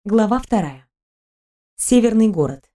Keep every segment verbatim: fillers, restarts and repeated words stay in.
Глава вторая. Северный город.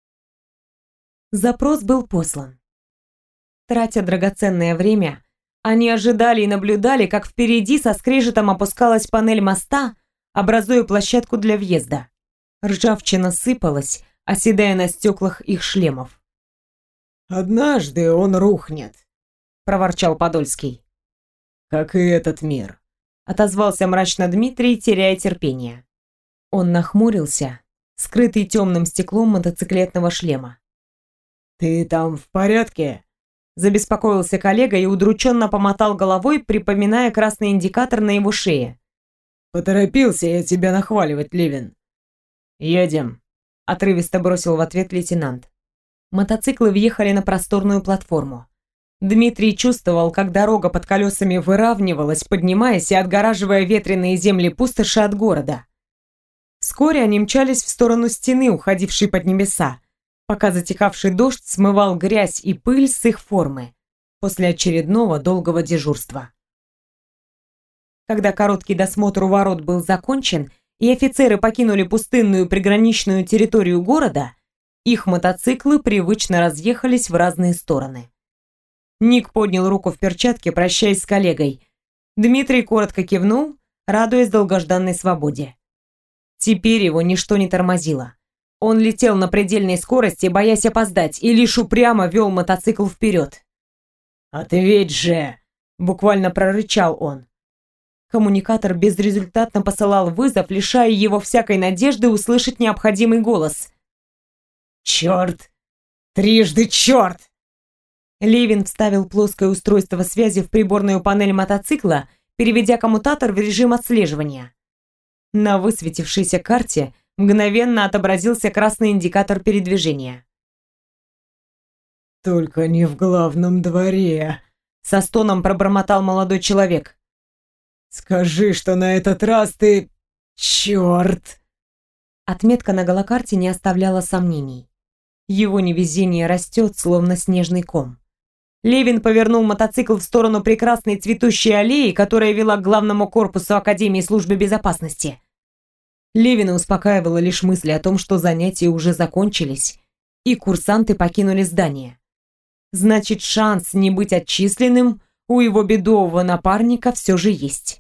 Запрос был послан. Тратя драгоценное время, они ожидали и наблюдали, как впереди со скрежетом опускалась панель моста, образуя площадку для въезда. Ржавчина сыпалась, оседая на стеклах их шлемов. «Однажды он рухнет», — проворчал Подольский. «как и этот мир», — отозвался мрачно Дмитрий, теряя терпение. Он нахмурился, скрытый темным стеклом мотоциклетного шлема. «Ты там в порядке?» Забеспокоился коллега и удрученно помотал головой, припоминая красный индикатор на его шее. «Поторопился я тебя нахваливать, Левин». «Едем», — отрывисто бросил в ответ лейтенант. Мотоциклы въехали на просторную платформу. Дмитрий чувствовал, как дорога под колесами выравнивалась, поднимаясь и отгораживая ветреные земли пустоши от города. Вскоре они мчались в сторону стены, уходившей под небеса, пока затихавший дождь смывал грязь и пыль с их формы после очередного долгого дежурства. Когда короткий досмотр у ворот был закончен и офицеры покинули пустынную приграничную территорию города, их мотоциклы привычно разъехались в разные стороны. Ник поднял руку в перчатке, прощаясь с коллегой. Дмитрий коротко кивнул, радуясь долгожданной свободе. Теперь его ничто не тормозило. Он летел на предельной скорости, боясь опоздать, и лишь упрямо вел мотоцикл вперед. «Ответь же!» — буквально прорычал он. Коммуникатор безрезультатно посылал вызов, лишая его всякой надежды услышать необходимый голос. «Черт! Трижды черт!» Левин вставил плоское устройство связи в приборную панель мотоцикла, переведя коммутатор в режим отслеживания. На высветившейся карте мгновенно отобразился красный индикатор передвижения. «Только не в главном дворе», — со стоном пробормотал молодой человек. «Скажи, что на этот раз ты... черт!» Отметка на голокарте не оставляла сомнений. Его невезение растет, словно снежный ком. Левин повернул мотоцикл в сторону прекрасной цветущей аллеи, которая вела к главному корпусу Академии службы безопасности. Левина успокаивала лишь мысль о том, что занятия уже закончились, и курсанты покинули здание. Значит, шанс не быть отчисленным у его бедового напарника все же есть.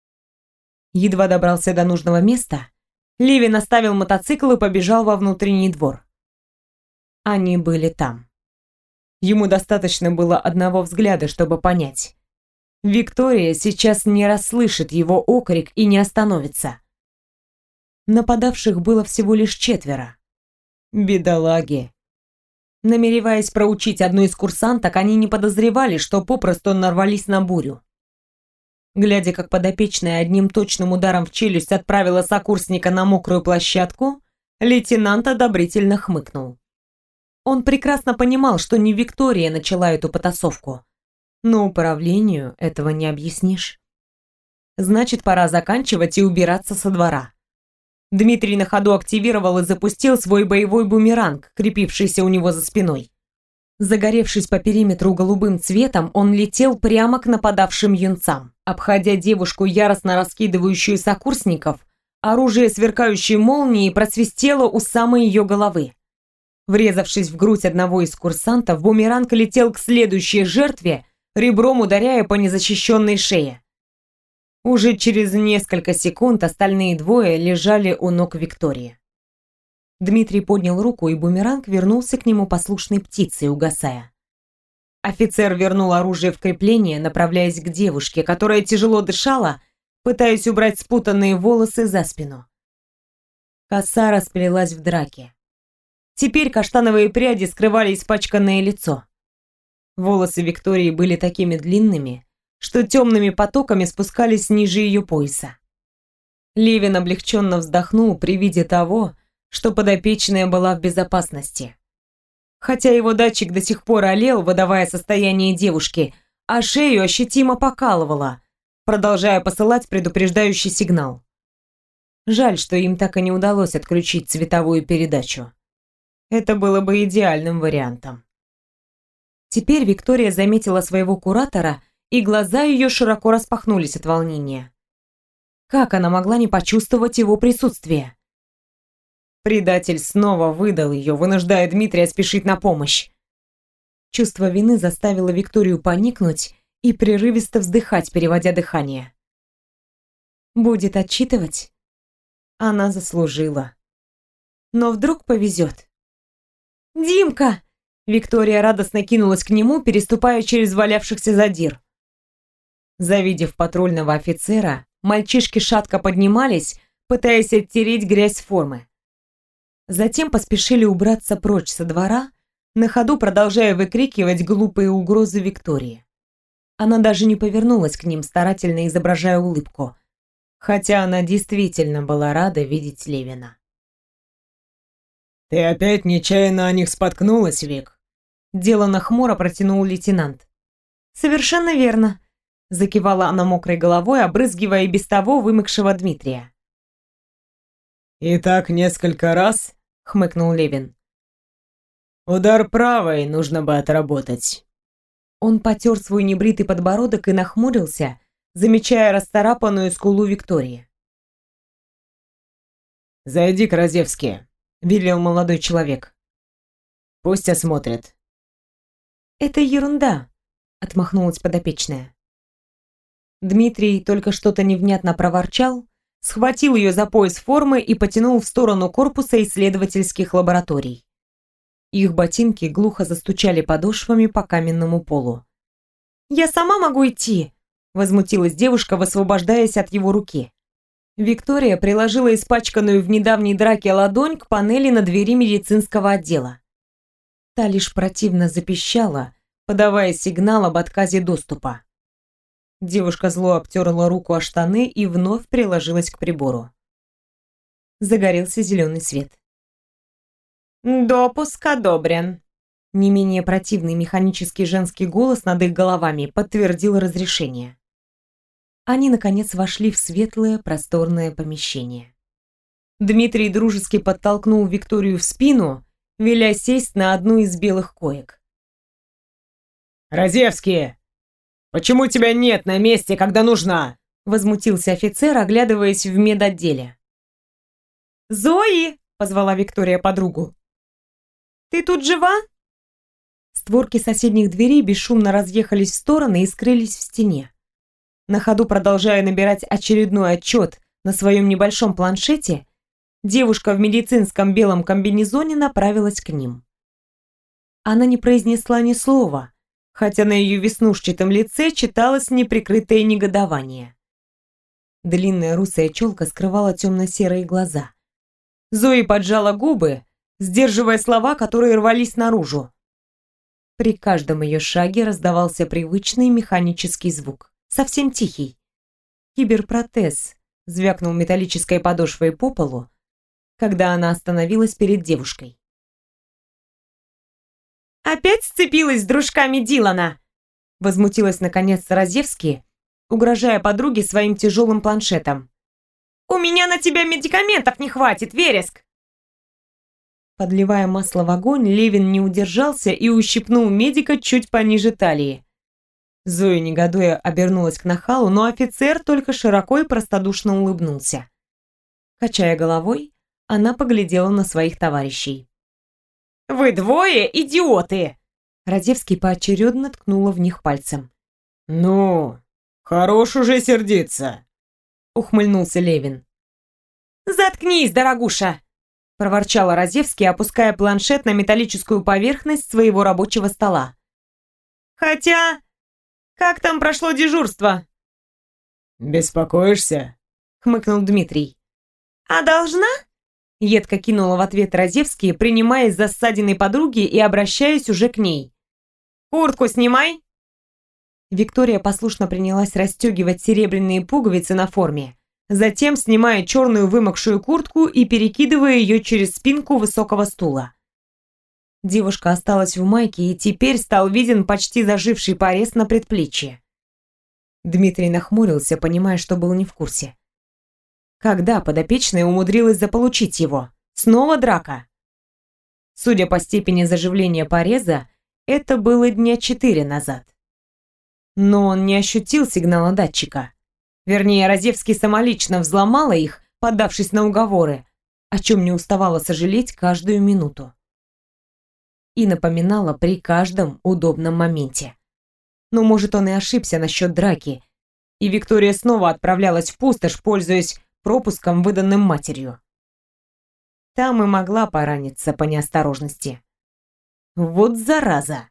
Едва добрался до нужного места, Левин оставил мотоцикл и побежал во внутренний двор. Они были там. Ему достаточно было одного взгляда, чтобы понять. Виктория сейчас не расслышит его окрик и не остановится. Нападавших было всего лишь четверо. Бедолаги. Намереваясь проучить одну из курсанток, они не подозревали, что попросту нарвались на бурю. Глядя, как подопечная одним точным ударом в челюсть отправила сокурсника на мокрую площадку, лейтенант одобрительно хмыкнул. Он прекрасно понимал, что не Виктория начала эту потасовку, но управлению этого не объяснишь. Значит, пора заканчивать и убираться со двора. Дмитрий на ходу активировал и запустил свой боевой бумеранг, крепившийся у него за спиной. Загоревшись по периметру голубым цветом, он летел прямо к нападавшим юнцам. Обходя девушку, яростно раскидывающую сокурсников, оружие сверкающей молнией просвистело у самой ее головы. Врезавшись в грудь одного из курсантов, бумеранг летел к следующей жертве, ребром ударяя по незащищенной шее. Уже через несколько секунд остальные двое лежали у ног Виктории. Дмитрий поднял руку, и бумеранг вернулся к нему послушной птицей, угасая. Офицер вернул оружие в крепление, направляясь к девушке, которая тяжело дышала, пытаясь убрать спутанные волосы за спину. Коса расплелась в драке. Теперь каштановые пряди скрывали испачканное лицо. Волосы Виктории были такими длинными, что темными потоками спускались ниже ее пояса. Левин облегченно вздохнул при виде того, что подопечная была в безопасности. Хотя его датчик до сих пор олел, выдавая состояние девушки, а шею ощутимо покалывало, продолжая посылать предупреждающий сигнал. Жаль, что им так и не удалось отключить цветовую передачу. Это было бы идеальным вариантом. Теперь Виктория заметила своего куратора, и глаза ее широко распахнулись от волнения. Как она могла не почувствовать его присутствие? Предатель снова выдал ее, вынуждая Дмитрия спешить на помощь. Чувство вины заставило Викторию поникнуть и прерывисто вздыхать, переводя дыхание. Будет отчитывать? Она заслужила. Но вдруг повезет. «Димка!» Виктория радостно кинулась к нему, переступая через валявшихся задир. Завидев патрульного офицера, мальчишки шатко поднимались, пытаясь оттереть грязь с формы. Затем поспешили убраться прочь со двора, на ходу продолжая выкрикивать глупые угрозы Виктории. Она даже не повернулась к ним, старательно изображая улыбку, хотя она действительно была рада видеть Левина. «Ты опять нечаянно о них споткнулась, Вик?» Делано хмуро протянул лейтенант. «Совершенно верно», — закивала она мокрой головой, обрызгивая и без того вымокшего Дмитрия. «И так несколько раз?» — хмыкнул Левин. «Удар правой нужно бы отработать». Он потер свой небритый подбородок и нахмурился, замечая расцарапанную скулу Виктории. «Зайди к Разевски», — велел молодой человек. «Пусть осмотрят». «Это ерунда», — отмахнулась подопечная. Дмитрий только что-то невнятно проворчал, схватил ее за пояс формы и потянул в сторону корпуса исследовательских лабораторий. Их ботинки глухо застучали подошвами по каменному полу. «Я сама могу идти!» — возмутилась девушка, высвобождаясь от его руки. Виктория приложила испачканную в недавней драке ладонь к панели на двери медицинского отдела. Та лишь противно запищала, подавая сигнал об отказе доступа. Девушка зло обтерла руку о штаны и вновь приложилась к прибору. Загорелся зеленый свет. «Допуск одобрен», — не менее противный механический женский голос над их головами подтвердил разрешение. Они, наконец, вошли в светлое, просторное помещение. Дмитрий дружески подтолкнул Викторию в спину, веля сесть на одну из белых коек. «Разевский! Почему тебя нет на месте, когда нужна?» — возмутился офицер, оглядываясь в медотделе. «Зои!» — позвала Виктория подругу. «Ты тут жива?» Створки соседних дверей бесшумно разъехались в стороны и скрылись в стене. На ходу продолжая набирать очередной отчет на своем небольшом планшете, девушка в медицинском белом комбинезоне направилась к ним. Она не произнесла ни слова, хотя на ее веснушчатом лице читалось неприкрытое негодование. Длинная русая челка скрывала темно-серые глаза. Зои поджала губы, сдерживая слова, которые рвались наружу. При каждом ее шаге раздавался привычный механический звук, совсем тихий. Киберпротез звякнул металлической подошвой по полу, когда она остановилась перед девушкой. «Опять сцепилась с дружками Дилана?» Возмутилась наконец Разевский, угрожая подруге своим тяжелым планшетом. «У меня на тебя медикаментов не хватит, Вереск!» Подливая масло в огонь, Левин не удержался и ущипнул медика чуть пониже талии. Зоя негодуя обернулась к нахалу, но офицер только широко и простодушно улыбнулся. Качая головой, она поглядела на своих товарищей. «Вы двое идиоты!» Радевский поочередно ткнула в них пальцем. «Ну, хорош уже сердиться!» Ухмыльнулся Левин. «Заткнись, дорогуша!» Проворчала Разевский, опуская планшет на металлическую поверхность своего рабочего стола. «Хотя, как там прошло дежурство?» «Беспокоишься?» Хмыкнул Дмитрий. «А должна?» Едко кинула в ответ Разевский, принимаясь за ссадиной подруги и обращаясь уже к ней. «Куртку снимай!» Виктория послушно принялась расстегивать серебряные пуговицы на форме, затем снимая черную вымокшую куртку и перекидывая ее через спинку высокого стула. Девушка осталась в майке, и теперь стал виден почти заживший порез на предплечье. Дмитрий нахмурился, понимая, что был не в курсе. Когда подопечная умудрилась заполучить его? Снова драка? Судя по степени заживления пореза, это было дня четыре назад. Но он не ощутил сигнала датчика. Вернее, Разевский самолично взломала их, поддавшись на уговоры, о чем не уставала сожалеть каждую минуту. И напоминала при каждом удобном моменте. Но, может, он и ошибся насчет драки, и Виктория снова отправлялась в пустошь, пользуясь пропуском, выданным матерью. Там и могла пораниться по неосторожности. Вот зараза!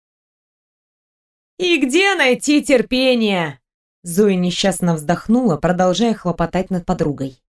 «И где найти терпение?» Зоя несчастно вздохнула, продолжая хлопотать над подругой.